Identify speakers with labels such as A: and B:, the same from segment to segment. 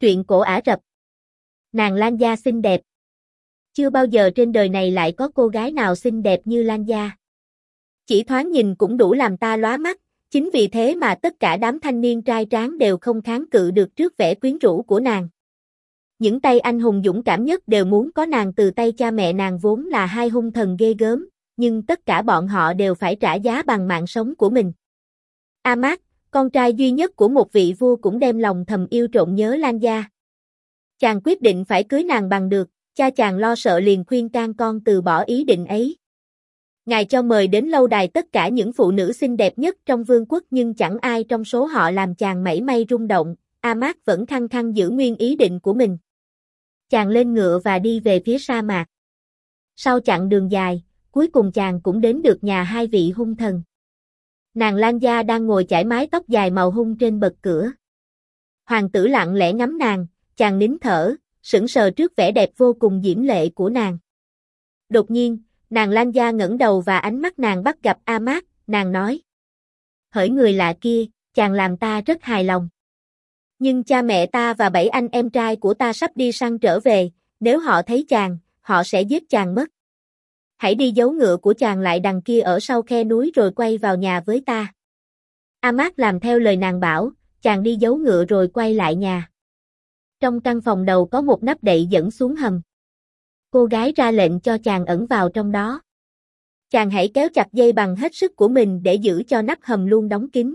A: Truyện cổ Ả Rập. Nàng Lan Gia xinh đẹp. Chưa bao giờ trên đời này lại có cô gái nào xinh đẹp như Lan Gia. Chỉ thoáng nhìn cũng đủ làm ta lóa mắt, chính vì thế mà tất cả đám thanh niên trai tráng đều không kháng cự được trước vẻ quyến rũ của nàng. Những tay anh hùng dũng cảm nhất đều muốn có nàng từ tay cha mẹ nàng vốn là hai hung thần ghê gớm, nhưng tất cả bọn họ đều phải trả giá bằng mạng sống của mình. Ahmad, con trai duy nhất của một vị vua cũng đem lòng thầm yêu trộm nhớ Lan Gia. Chàng quyết định phải cưới nàng bằng được, cha chàng lo sợ liền khuyên can con từ bỏ ý định ấy. Ngài cho mời đến lâu đài tất cả những phụ nữ xinh đẹp nhất trong vương quốc nhưng chẳng ai trong số họ làm chàng mảy may rung động, Ahmad vẫn khăng khăng giữ nguyên ý định của mình. Chàng lên ngựa và đi về phía sa mạc. Sau chặng đường dài, cuối cùng chàng cũng đến được nhà hai vị hung thần. Nàng Lan Gia đang ngồi chải mái tóc dài màu hung trên bậc cửa. Hoàng tử lặng lẽ ngắm nàng, chàng nín thở, sững sờ trước vẻ đẹp vô cùng diễm lệ của nàng. Đột nhiên, nàng Lan Gia ngẩng đầu và ánh mắt nàng bắt gặp Ahmad, nàng nói: "Hỡi người lạ kia, chàng làm ta rất hài lòng. Nhưng cha mẹ ta và 7 anh em trai của ta sắp đi săn trở về, nếu họ thấy chàng, họ sẽ giết chàng mất. Hãy đi giấu ngựa của chàng lại đằng kia ở sau khe núi rồi quay vào nhà với ta." Ahmad làm theo lời nàng bảo, chàng đi giấu ngựa rồi quay lại nhà. Trong căn phòng đầu có một nắp đậy dẫn xuống hầm. Cô gái ra lệnh cho chàng ẩn vào trong đó. Chàng hãy kéo chặt dây bằng hết sức của mình để giữ cho nắp hầm luôn đóng kín.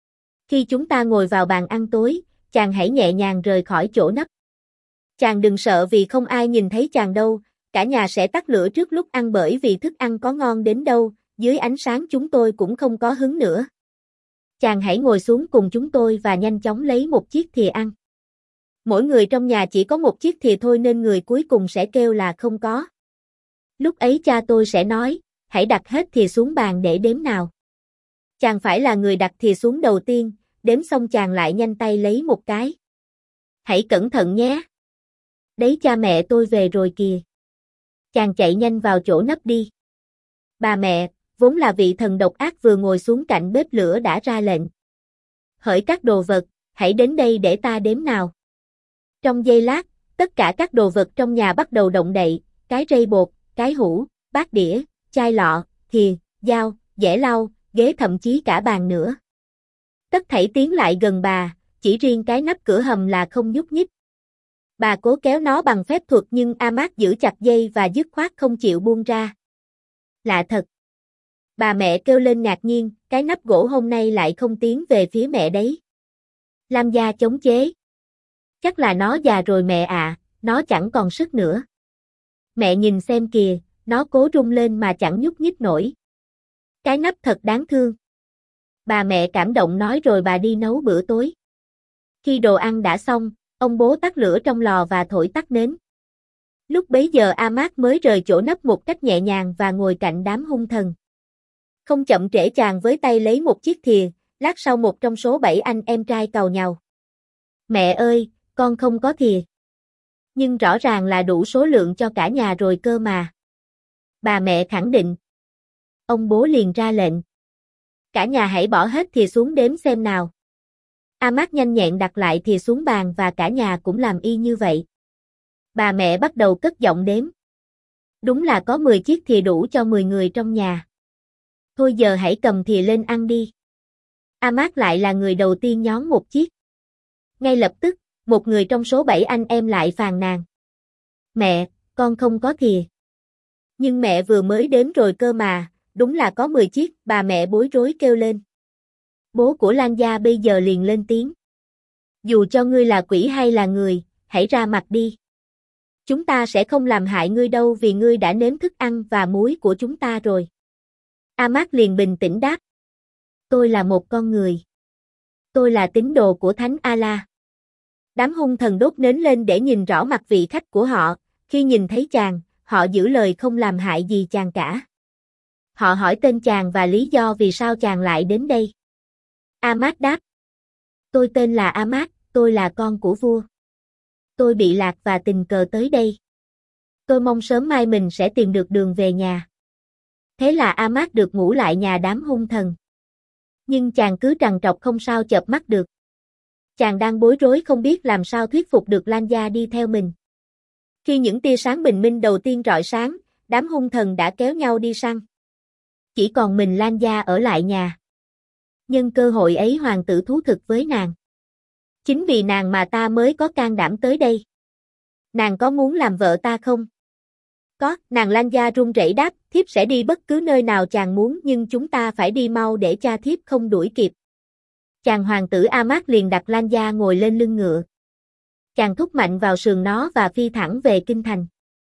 A: Khi chúng ta ngồi vào bàn ăn tối, chàng hãy nhẹ nhàng rời khỏi chỗ nắp. Chàng đừng sợ vì không ai nhìn thấy chàng đâu, cả nhà sẽ tắt lửa trước lúc ăn bởi vì thức ăn có ngon đến đâu, dưới ánh sáng chúng tôi cũng không có hứng nữa. Chàng hãy ngồi xuống cùng chúng tôi và nhanh chóng lấy một chiếc thìa ăn. Mỗi người trong nhà chỉ có một chiếc thìa thôi nên người cuối cùng sẽ kêu là không có. Lúc ấy cha tôi sẽ nói, hãy đặt hết thìa xuống bàn để đếm nào. Chàng phải là người đặt thìa xuống đầu tiên, đếm xong chàng lại nhanh tay lấy một cái. Hãy cẩn thận nhé. Đấy, cha mẹ tôi về rồi kìa. Chàng chạy nhanh vào chỗ nấp đi. Bà mẹ, vốn là vị thần độc ác vừa ngồi xuống cạnh bếp lửa đã ra lệnh. Hỡi các đồ vật, hãy đến đây để ta đếm nào. Trong giây lát, tất cả các đồ vật trong nhà bắt đầu động đậy, cái rây bột, cái hũ, bát đĩa, chai lọ, thìa, dao, dẻ lau, ghế thậm chí cả bàn nữa. Tất thảy tiến lại gần bà, chỉ riêng cái nắp cửa hầm là không nhúc nhích. Bà cố kéo nó bằng phép thuật nhưng Ahmad giữ chặt dây và dứt khoát không chịu buông ra. Lạ thật. Bà mẹ kêu lên ngạc nhiên, cái nắp gỗ hôm nay lại không tiến về phía mẹ đấy. Lam Gia chống chế. Chắc là nó già rồi mẹ ạ, nó chẳng còn sức nữa. Mẹ nhìn xem kìa, nó cố rung lên mà chẳng nhúc nhích nổi. Cái nắp thật đáng thương. Bà mẹ cảm động nói rồi bà đi nấu bữa tối. Khi đồ ăn đã xong, ông bố tắt lửa trong lò và thổi tắt nến. Lúc bấy giờ Ahmad mới rời chỗ nấp một cách nhẹ nhàng và ngồi cạnh đám hung thần. Không chậm trễ chàng với tay lấy một chiếc thìa, lát sau một trong số 7 anh em trai càu nhàu. Mẹ ơi, con không có thìa. Nhưng rõ ràng là đủ số lượng cho cả nhà rồi cơ mà. Bà mẹ khẳng định. Ông bố liền ra lệnh. Cả nhà hãy bỏ hết thìa xuống đếm xem nào. Ahmad nhanh nhẹn đặt lại thìa xuống bàn và cả nhà cũng làm y như vậy. Bà mẹ bắt đầu cất giọng đếm. Đúng là có 10 chiếc thìa đủ cho 10 người trong nhà. Thôi giờ hãy cầm thìa lên ăn đi. Ahmad lại là người đầu tiên nhón một chiếc. Ngay lập tức, một người trong số 7 anh em lại phàn nàn. Mẹ, con không có thìa. Nhưng mẹ vừa mới đếm rồi cơ mà, đúng là có 10 chiếc, bà mẹ bối rối kêu lên. Bố của Lan Gia bây giờ liền lên tiếng. Dù cho ngươi là quỷ hay là người, hãy ra mặt đi. Chúng ta sẽ không làm hại ngươi đâu vì ngươi đã nếm thức ăn và muối của chúng ta rồi. Ahmad liền bình tĩnh đáp. Tôi là một con người. Tôi là tín đồ của Thánh Allah. Đám hung thần đốt nến lên để nhìn rõ mặt vị khách của họ, khi nhìn thấy chàng, họ giữ lời không làm hại gì chàng cả. Họ hỏi tên chàng và lý do vì sao chàng lại đến đây. Ahmad đáp. Tôi tên là Ahmad, tôi là con của vua. Tôi bị lạc và tình cờ tới đây. Tôi mong sớm mai mình sẽ tìm được đường về nhà. Thế là Ahmad được ngủ lại nhà đám hung thần. Nhưng chàng cứ trằn trọc không sao chợp mắt được. Chàng đang bối rối không biết làm sao thuyết phục được Lan Gia đi theo mình. Khi những tia sáng bình minh đầu tiên rọi sáng, đám hung thần đã kéo nhau đi săn. Chỉ còn mình Lan Gia ở lại nhà. Nhân cơ hội ấy hoàng tử thú thực với nàng. Chính vì nàng mà ta mới có can đảm tới đây. Nàng có muốn làm vợ ta không? Có, nàng Lan Gia run rẩy đáp, thiếp sẽ đi bất cứ nơi nào chàng muốn nhưng chúng ta phải đi mau để cha thiếp không đuổi kịp. Chàng hoàng tử Amat liền đặt Lan Gia ngồi lên lưng ngựa. Chàng thúc mạnh vào sườn nó và phi thẳng về kinh thành.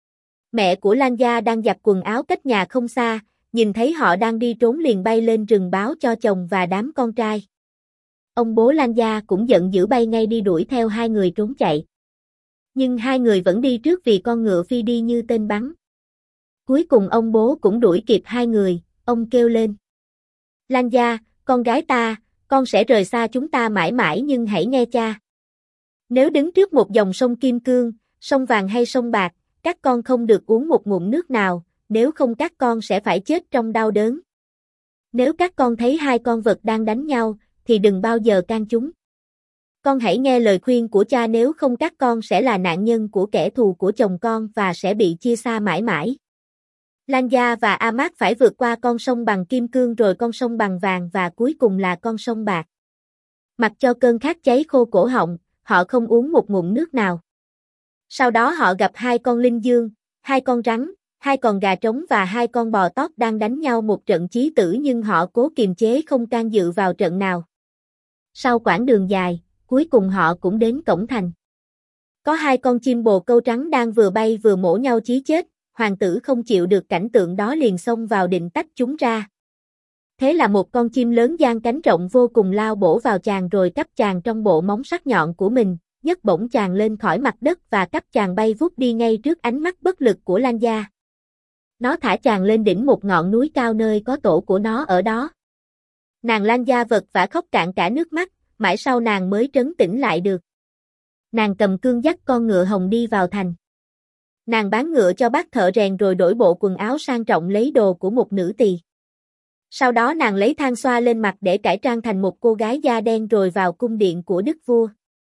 A: Mẹ của Lan Gia đang giặt quần áo cách nhà không xa, nhìn thấy họ đang đi trốn liền bay lên rừng báo cho chồng và đám con trai. Ông bố Lan Gia cũng giận dữ bay ngay đi đuổi theo hai người trốn chạy. Nhưng hai người vẫn đi trước vì con ngựa phi đi như tên bắn. Cuối cùng ông bố cũng đuổi kịp hai người, ông kêu lên. Lan Gia, con gái ta, con sẽ rời xa chúng ta mãi mãi nhưng hãy nghe cha. Nếu đứng trước một dòng sông Kim Cương, sông vàng hay sông bạc, các con không được uống một ngụm nước nào, nếu không các con sẽ phải chết trong đau đớn. Nếu các con thấy hai con vật đang đánh nhau, thì đừng bao giờ can chúng. Con hãy nghe lời khuyên của cha nếu không các con sẽ là nạn nhân của kẻ thù của chồng con và sẽ bị chia xa mãi mãi. Lan Gia và Amat phải vượt qua con sông bằng kim cương rồi con sông bằng vàng và cuối cùng là con sông bạc. Mặc cho cơn khát cháy khô cổ họng, họ không uống một ngụm nước nào. Sau đó họ gặp hai con linh dương, hai con rắn, hai con gà trống và hai con bò tót đang đánh nhau một trận chí tử nhưng họ cố kiềm chế không can dự vào trận nào. Sau quãng đường dài, cuối cùng họ cũng đến cổng thành. Có hai con chim bồ câu trắng đang vừa bay vừa mổ nhau chí chết, hoàng tử không chịu được cảnh tượng đó liền xông vào định tách chúng ra. Thế là một con chim lớn giang cánh rộng vô cùng lao bổ vào chàng rồi cắp chàng trong bộ móng sắc nhọn của mình, nhấc bổng chàng lên khỏi mặt đất và cắp chàng bay vút đi ngay trước ánh mắt bất lực của Lan Gia. Nó thả chàng lên đỉnh một ngọn núi cao nơi có tổ của nó ở đó. Nàng Lan Gia vật vã khóc cạn cả nước mắt, mãi sau nàng mới trấn tĩnh lại được. Nàng cầm cương dắt con ngựa hồng đi vào thành. Nàng bán ngựa cho bác thợ rèn rồi đổi bộ quần áo sang trọng lấy đồ của một nữ tỳ. Sau đó nàng lấy than xoa lên mặt để cải trang thành một cô gái da đen rồi vào cung điện của đức vua.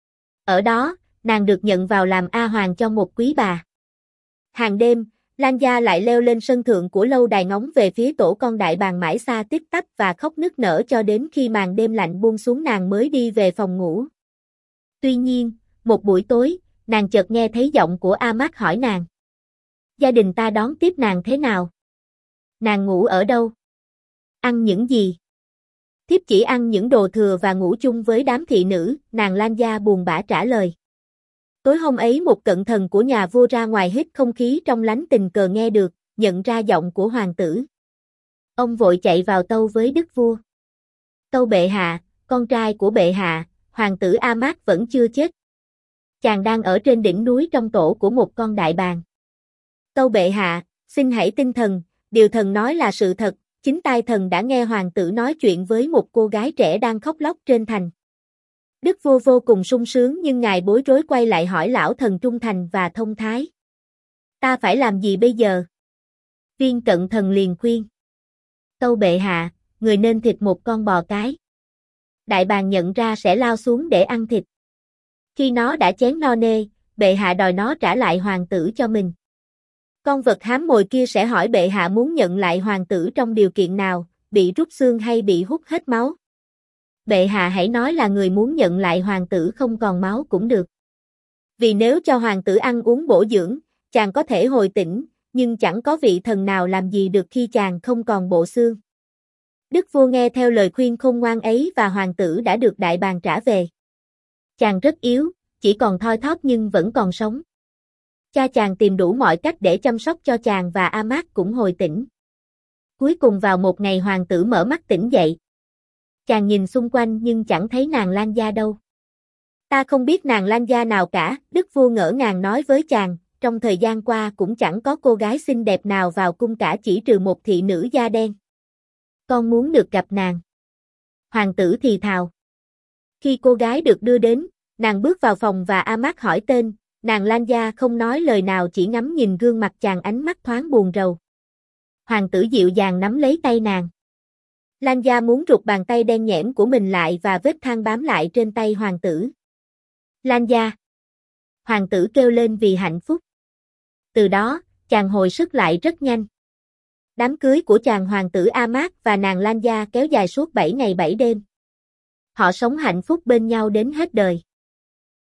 A: Ở đó, nàng được nhận vào làm A Hoàng cho một quý bà. Hàng đêm, Lan Gia lại leo lên sân thượng của lâu đài ngóng về phía tổ con đại bàng mãi xa tít tắp và khóc nức nở cho đến khi màn đêm lạnh buông xuống nàng mới đi về phòng ngủ. Tuy nhiên, một buổi tối, nàng chợt nghe thấy giọng của Amat hỏi nàng. Gia đình ta đón tiếp nàng thế nào? Nàng ngủ ở đâu? Ăn những gì? Thiếp chỉ ăn những đồ thừa và ngủ chung với đám thị nữ, nàng Lan Gia buồn bã trả lời. Tối hôm ấy một cận thần của nhà vua ra ngoài hít không khí trong lánh tình cờ nghe được, nhận ra giọng của hoàng tử. Ông vội chạy vào tâu với đức vua. Tâu bệ hạ, con trai của bệ hạ, hoàng tử Amat vẫn chưa chết. Chàng đang ở trên đỉnh núi trong tổ của một con đại bàng. Tâu bệ hạ, xin hãy tin thần, điều thần nói là sự thật, chính tai thần đã nghe hoàng tử nói chuyện với một cô gái trẻ đang khóc lóc trên thành. Đức vua vô cùng sung sướng nhưng ngài bối rối quay lại hỏi lão thần trung thành và thông thái. Ta phải làm gì bây giờ? Viên cận thần liền khuyên. Tâu bệ hạ, người nên thịt một con bò cái. Đại bàng nhận ra sẽ lao xuống để ăn thịt. Khi nó đã chén no nê, bệ hạ đòi nó trả lại hoàng tử cho mình. Con vật hám mồi kia sẽ hỏi bệ hạ muốn nhận lại hoàng tử trong điều kiện nào, bị rút xương hay bị hút hết máu. Bệ hạ hãy nói là người muốn nhận lại hoàng tử không còn máu cũng được. Vì nếu cho hoàng tử ăn uống bổ dưỡng, chàng có thể hồi tỉnh, nhưng chẳng có vị thần nào làm gì được khi chàng không còn bộ xương. Đức vua nghe theo lời khuyên khôn ngoan ấy và hoàng tử đã được đại bàng trả về. Chàng rất yếu, chỉ còn thoi thóp nhưng vẫn còn sống. Cha chàng tìm đủ mọi cách để chăm sóc cho chàng và Amat cũng hồi tỉnh. Cuối cùng vào một ngày hoàng tử mở mắt tỉnh dậy. Chàng nhìn xung quanh nhưng chẳng thấy nàng Lan Gia đâu. Ta không biết nàng Lan Gia nào cả, đức vua ngỡ ngàng nói với chàng, trong thời gian qua cũng chẳng có cô gái xinh đẹp nào vào cung cả chỉ trừ một thị nữ da đen. Con muốn được gặp nàng. Hoàng tử thì thào. Khi cô gái được đưa đến, nàng bước vào phòng và Amat hỏi tên, nàng Lan Gia không nói lời nào chỉ ngắm nhìn gương mặt chàng ánh mắt thoáng buồn rầu. Hoàng tử dịu dàng nắm lấy tay nàng. Lan Gia muốn rụt bàn tay đen nhẽm của mình lại và vết than bám lại trên tay hoàng tử. Lan gia. Hoàng tử kêu lên vì hạnh phúc. Từ đó, chàng hồi sức lại rất nhanh. Đám cưới của chàng hoàng tử Amat và nàng Lan gia kéo dài suốt 7 ngày 7 đêm. Họ sống hạnh phúc bên nhau đến hết đời.